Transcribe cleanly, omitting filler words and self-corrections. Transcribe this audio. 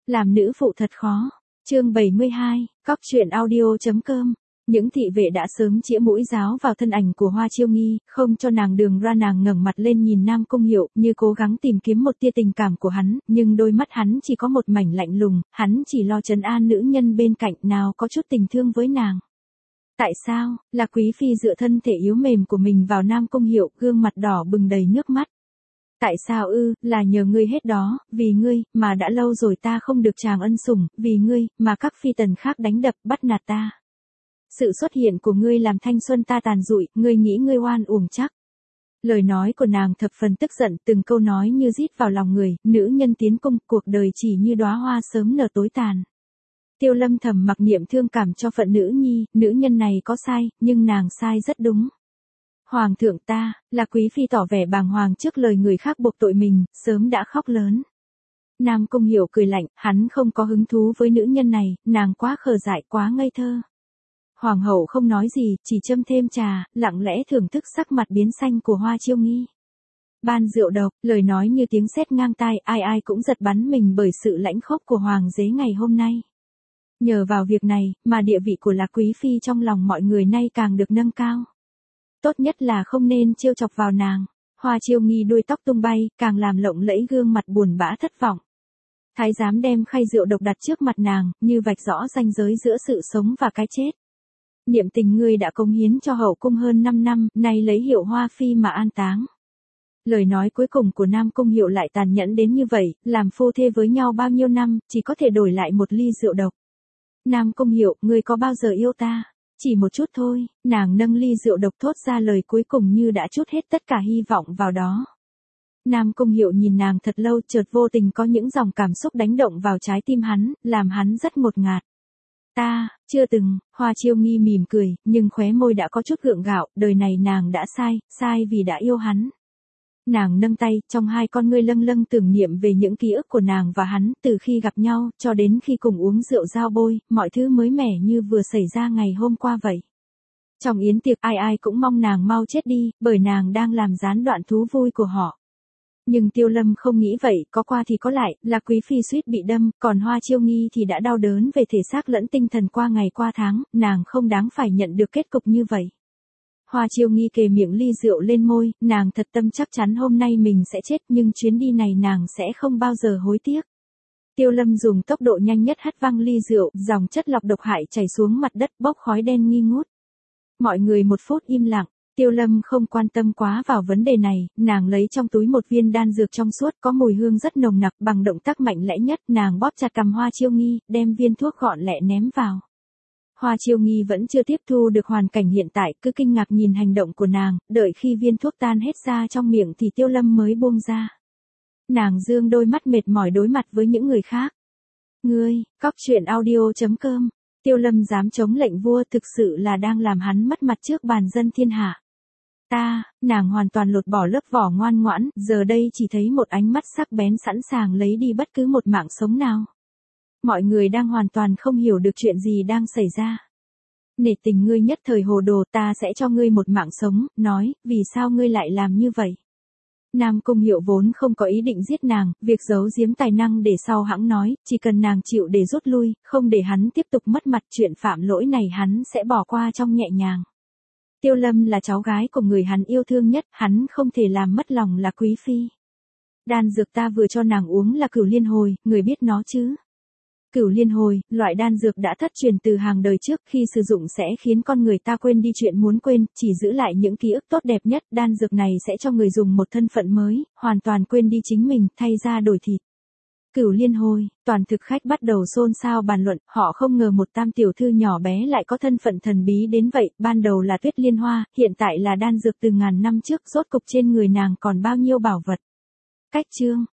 Làm nữ phụ thật khó. Chương 72, cóc truyện audio.com. Những thị vệ đã sớm chĩa mũi giáo vào thân ảnh của Hoa Chiêu Nghi, không cho nàng đường ra. Nàng ngẩng mặt lên nhìn Nam Cung Hiệu, như cố gắng tìm kiếm một tia tình cảm của hắn, nhưng đôi mắt hắn chỉ có một mảnh lạnh lùng, hắn chỉ lo trấn an nữ nhân bên cạnh, nào có chút tình thương với nàng. Tại sao? Là Quý Phi dựa thân thể yếu mềm của mình vào Nam Cung Hiệu, gương mặt đỏ bừng đầy nước mắt. Tại sao ư? Là nhờ ngươi hết đó, vì ngươi, mà đã lâu rồi ta không được chàng ân sủng, vì ngươi, mà các phi tần khác đánh đập, bắt nạt ta. Sự xuất hiện của ngươi làm thanh xuân ta tàn rụi, ngươi nghĩ ngươi oan uổng chắc. Lời nói của nàng thập phần tức giận, từng câu nói như rít vào lòng người, nữ nhân tiến cung, cuộc đời chỉ như đóa hoa sớm nở tối tàn. Tiêu Lâm thầm mặc niệm thương cảm cho phận nữ nhi, nữ nhân này có sai, nhưng nàng sai rất đúng. Hoàng thượng ta, là Quý Phi tỏ vẻ bàng hoàng trước lời người khác buộc tội mình, sớm đã khóc lớn. Nam Cung Hiểu cười lạnh, hắn không có hứng thú với nữ nhân này, nàng quá khờ dại, quá ngây thơ. Hoàng hậu không nói gì, chỉ châm thêm trà, lặng lẽ thưởng thức sắc mặt biến xanh của Hoa Chiêu Nghi. Ban rượu độc, lời nói như tiếng sét ngang tai, ai ai cũng giật bắn mình bởi sự lãnh khốc của hoàng đế ngày hôm nay. Nhờ vào việc này, mà địa vị của Lạc Quý Phi trong lòng mọi người nay càng được nâng cao. Tốt nhất là không nên trêu chọc vào nàng. Hoa Chiêu Nghi đuôi tóc tung bay, càng làm lộng lẫy gương mặt buồn bã thất vọng. Thái giám đem khay rượu độc đặt trước mặt nàng, như vạch rõ ranh giới giữa sự sống và cái chết. Niệm tình ngươi đã cống hiến cho hậu cung hơn 5 năm, nay lấy hiệu Hoa Phi mà an táng. Lời nói cuối cùng của Nam Cung Hiệu lại tàn nhẫn đến như vậy, làm phu thê với nhau bao nhiêu năm, chỉ có thể đổi lại một ly rượu độc. Nam Cung Hiệu, ngươi có bao giờ yêu ta? Chỉ một chút thôi, nàng nâng ly rượu độc thốt ra lời cuối cùng như đã trút hết tất cả hy vọng vào đó. Nam Cung Hiệu nhìn nàng thật lâu, chợt vô tình có những dòng cảm xúc đánh động vào trái tim hắn, làm hắn rất ngột ngạt. Ta, chưa từng, Hoa Chiêu Nghi mỉm cười, nhưng khóe môi đã có chút gượng gạo, đời này nàng đã sai vì đã yêu hắn. Nàng nâng tay, trong hai con ngươi lâng lâng tưởng niệm về những ký ức của nàng và hắn, từ khi gặp nhau, cho đến khi cùng uống rượu giao bôi, mọi thứ mới mẻ như vừa xảy ra ngày hôm qua vậy. Trong yến tiệc ai ai cũng mong nàng mau chết đi, bởi nàng đang làm gián đoạn thú vui của họ. Nhưng Tiêu Lâm không nghĩ vậy, có qua thì có lại, là Quý Phi suýt bị đâm, còn Hoa Chiêu Nghi thì đã đau đớn về thể xác lẫn tinh thần qua ngày qua tháng, nàng không đáng phải nhận được kết cục như vậy. Hoa Chiêu Nghi kề miệng ly rượu lên môi, nàng thật tâm chắc chắn hôm nay mình sẽ chết, nhưng chuyến đi này nàng sẽ không bao giờ hối tiếc. Tiêu Lâm dùng tốc độ nhanh nhất hất văng ly rượu, dòng chất lọc độc hại chảy xuống mặt đất, bốc khói đen nghi ngút. Mọi người một phút im lặng. Tiêu Lâm không quan tâm quá vào vấn đề này, nàng lấy trong túi một viên đan dược trong suốt có mùi hương rất nồng nặc, bằng động tác mạnh mẽ nhất, nàng bóp chặt cằm Hoa Chiêu Nghi, đem viên thuốc gọn lẹ ném vào. Hoa Chiêu Nghi vẫn chưa tiếp thu được hoàn cảnh hiện tại, cứ kinh ngạc nhìn hành động của nàng, đợi khi viên thuốc tan hết ra trong miệng thì Tiêu Lâm mới buông ra. Nàng dương đôi mắt mệt mỏi đối mặt với những người khác. Ngươi, cóc truyện audio.com. Tiêu Lâm dám chống lệnh vua thực sự là đang làm hắn mất mặt trước bàn dân thiên hạ. Nàng hoàn toàn lột bỏ lớp vỏ ngoan ngoãn, giờ đây chỉ thấy một ánh mắt sắc bén sẵn sàng lấy đi bất cứ một mạng sống nào. Mọi người đang hoàn toàn không hiểu được chuyện gì đang xảy ra. Nể tình ngươi nhất thời hồ đồ, ta sẽ cho ngươi một mạng sống, nói, vì sao ngươi lại làm như vậy? Nam Cung Hiệu vốn không có ý định giết nàng, việc giấu giếm tài năng để sau hãng nói, chỉ cần nàng chịu để rút lui, không để hắn tiếp tục mất mặt, chuyện phạm lỗi này hắn sẽ bỏ qua trong nhẹ nhàng. Tiêu Lâm là cháu gái của người hắn yêu thương nhất, hắn không thể làm mất lòng là Quý Phi. Đan dược ta vừa cho nàng uống là Cửu Liên Hồi, người biết nó chứ? Cửu Liên Hồi, loại đan dược đã thất truyền từ hàng đời trước, khi sử dụng sẽ khiến con người ta quên đi chuyện muốn quên, chỉ giữ lại những ký ức tốt đẹp nhất, đan dược này sẽ cho người dùng một thân phận mới, hoàn toàn quên đi chính mình, thay ra đổi thịt. Cửu Liên Hồi, toàn thực khách bắt đầu xôn xao bàn luận, họ không ngờ một tam tiểu thư nhỏ bé lại có thân phận thần bí đến vậy, ban đầu là Tuyết Liên Hoa, hiện tại là đan dược từ ngàn năm trước, rốt cục trên người nàng còn bao nhiêu bảo vật. Cách chương,